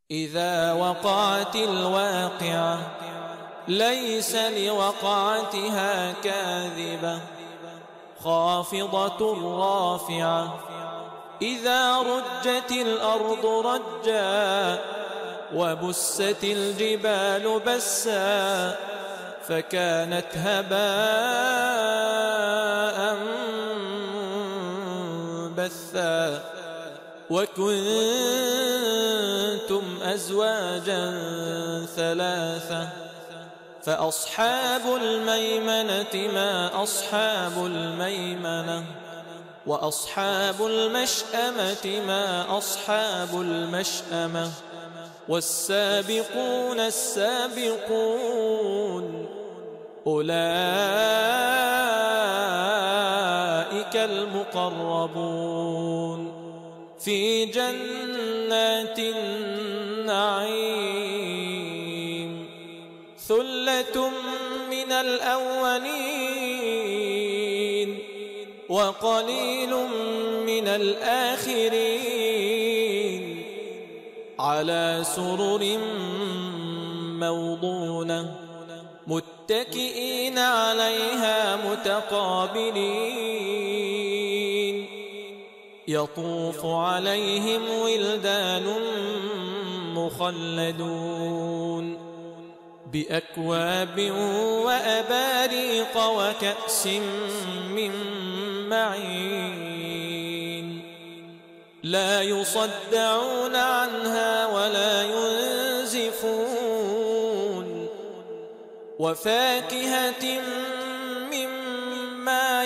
إذا وقعت الواقعة ليس لوقعتها كاذبة خافضة رافعة إذا رجت الأرض رجا وبست الجبال بسا فكانت هباء منبثا وكنتم أزواجا ثلاثة فأصحاب الميمنة ما أصحاب الميمنة وأصحاب المشأمة ما أصحاب المشأمة والسابقون السابقون أولئك المقربون في جنات النعيم ثلة من الأولين وقليل من الآخرين على سرر موضونة متكئين عليها متقابلين يطوف عليهم ولدان مخلدون بأكواب وأباريق وكأس من معين لا يصدعون عنها ولا ينزفون وفاكهة مما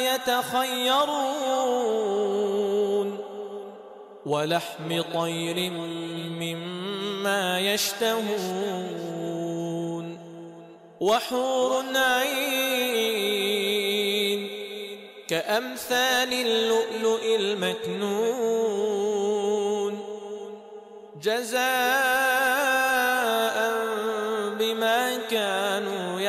يتخيرون ولحم طير مما يشتهون وحور عين كأمثال اللؤلؤ المكنون جزاء بما كانوا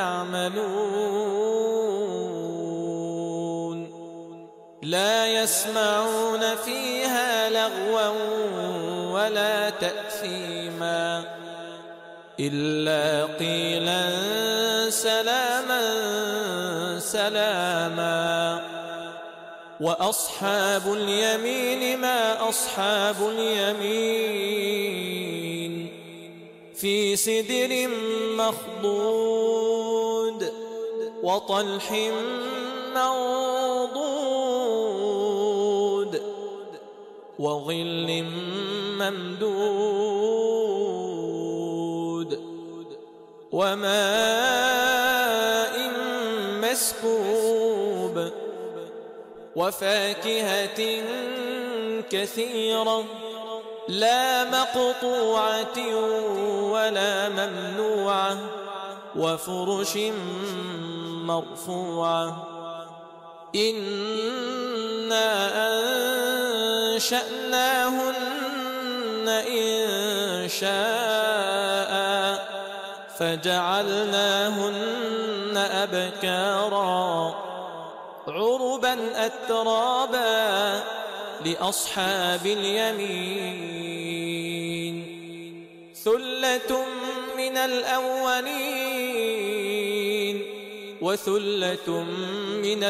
يعملون لا يسمعون فيها لغوا ولا تأثيما إلا قيلا سلاما سلاما وأصحاب اليمين ما أصحاب اليمين في سدر مخضود وطلح منضود وظل ممدود وماء مسكوب وفاكهة كثيرة لا مقطوعة ولا ممنوعة وفرش مرفوعة إنا أنشأناهن إن شاء فجعلناهن أبكارا عربا أترابا لأصحاب اليمين ثلة من الأولين وثلة من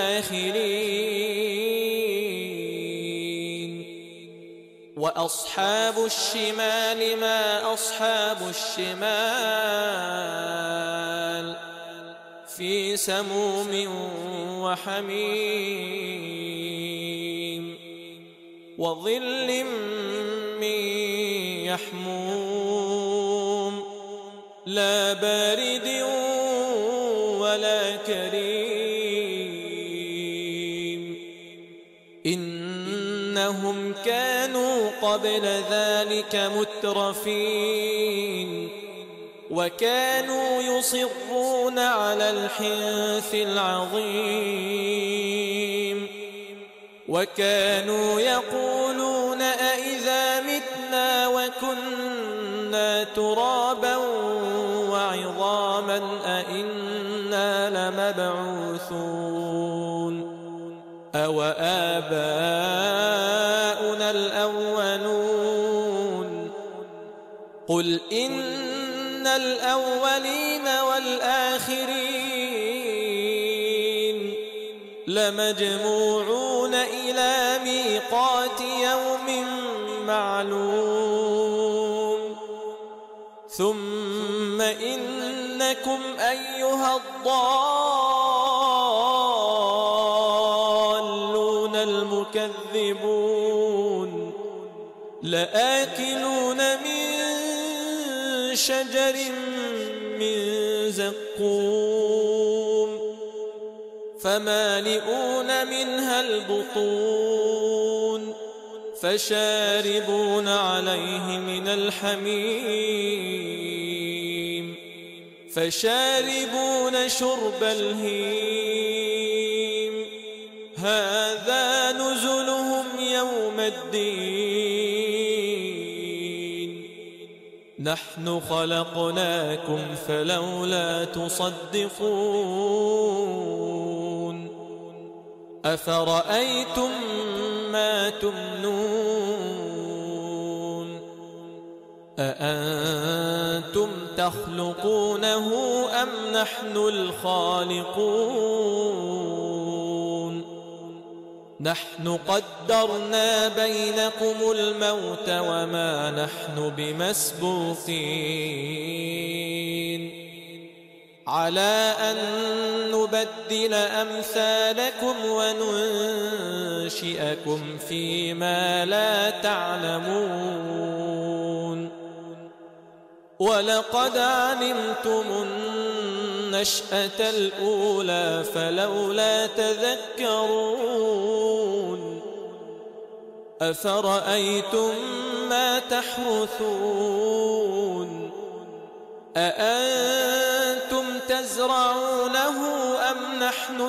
الآخرين وأصحاب الشمال ما أصحاب الشمال في سموم وحميم وظل من يحموم لا بارد ولا كريم إنهم كانوا قبل ذلك مترفين وكانوا يصرون على الحنث العظيم وكانوا يقولون أئذا متنا وكنا ترابا وعظاما أئنا لمبعوثون أو آباؤنا الأولون قل إن الأولين والآخرين لمجموعون إلى ميقات يوم معلوم ثم إنكم أيها الضالون المكذبون لآكلون من شجر من زقوم فمالئون منها البطون فشاربون عليه من الحميم فشاربون شرب الهيم هذا نزلهم يوم الدين نحن خلقناكم فلولا تصدقون أفرأيتم ما تمنون أأنتم تخلقونه أم نحن الخالقون نحن قدرنا بينكم الموت وما نحن بمسبوقين على أن نبدل أمثالكم وننشئكم فيما لا تعلمون ولقد علمتم النشأة الأولى فلولا تذكرون أفرأيتم ما تحرثون أأنتم تزرعونه أم نحن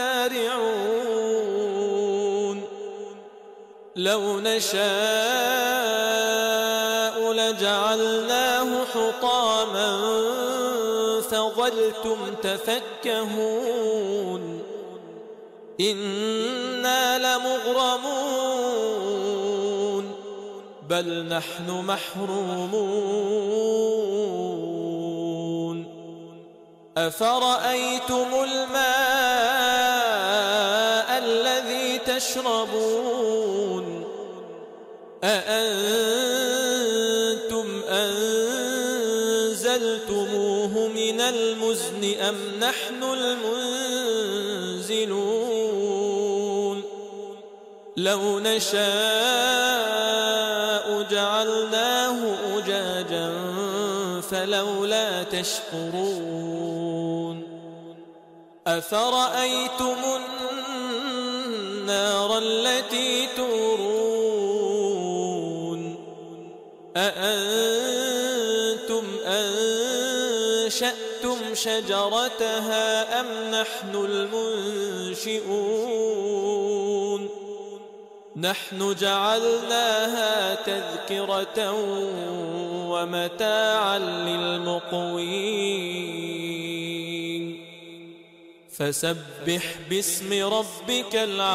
الزارعون لو نشاء لجعلناه حطاما فظلتم تفكهون إنا لمغرمون بل نحن محرومون أفرأيتم الماء الذي تشربون أأنتم أنزلتموه من المزن أم نحن المنزلون لو نشاء جعلناه أجاجا فلولا تشكرون أفرأيتم النار التي تورون أأنتم أنشأتم شجرتها أم نحن المنشئون نحن جعلناها تذكرة ومتاعا للمقوين فسبح باسم ربك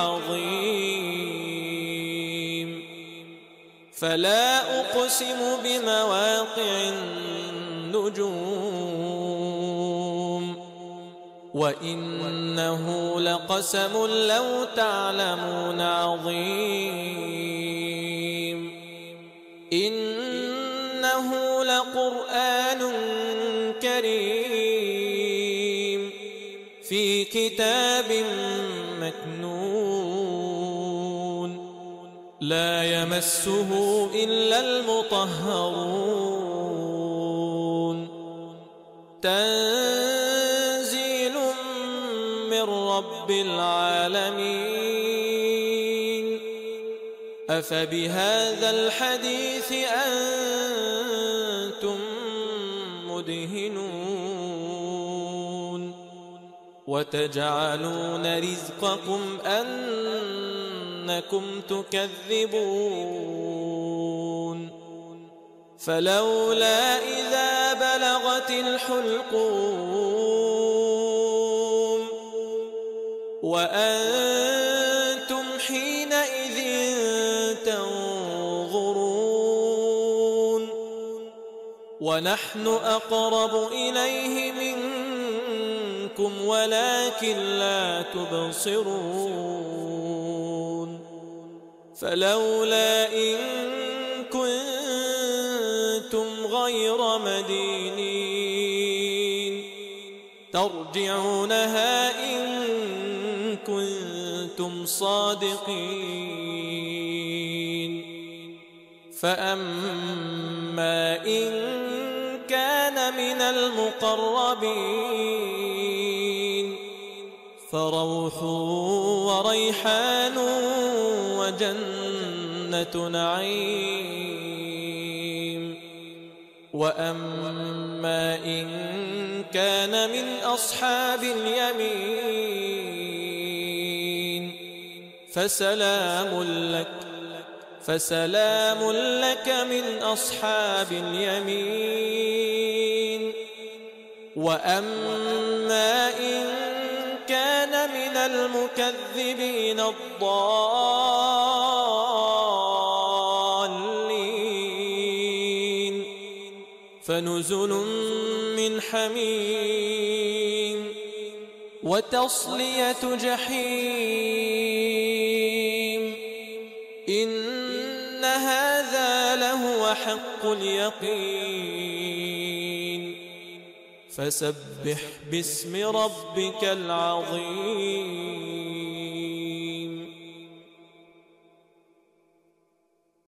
العظيم فلا أقسم بمواقع النجوم وإنه لقسم لو تعلمون عظيم إنه لقرآن كريم في كتاب مكنون لا يمسه إلا المطهرون تنزيل من رب العالمين أفبهذا الحديث أنتم مدهنون وتجعلون رزقكم أنكم تكذبون فلولا إذا بلغت الحلقوم وأنتم حينئذ تنظرون ونحن أقرب إليه منكم ولكن لا تبصرون فلولا إن كنتم غير مدينين ترجعونها إن كنتم صادقين فأما إن كان من المقربين فروح وريحان وجنة نعيم وأما إن كان من أصحاب اليمين فسلام لك من أصحاب اليمين وأما إن كان من المكذبين الضالين فنزل من حميم وتصلية جحيم إن هذا لهو حق اليقين فسبح باسم ربك العظيم.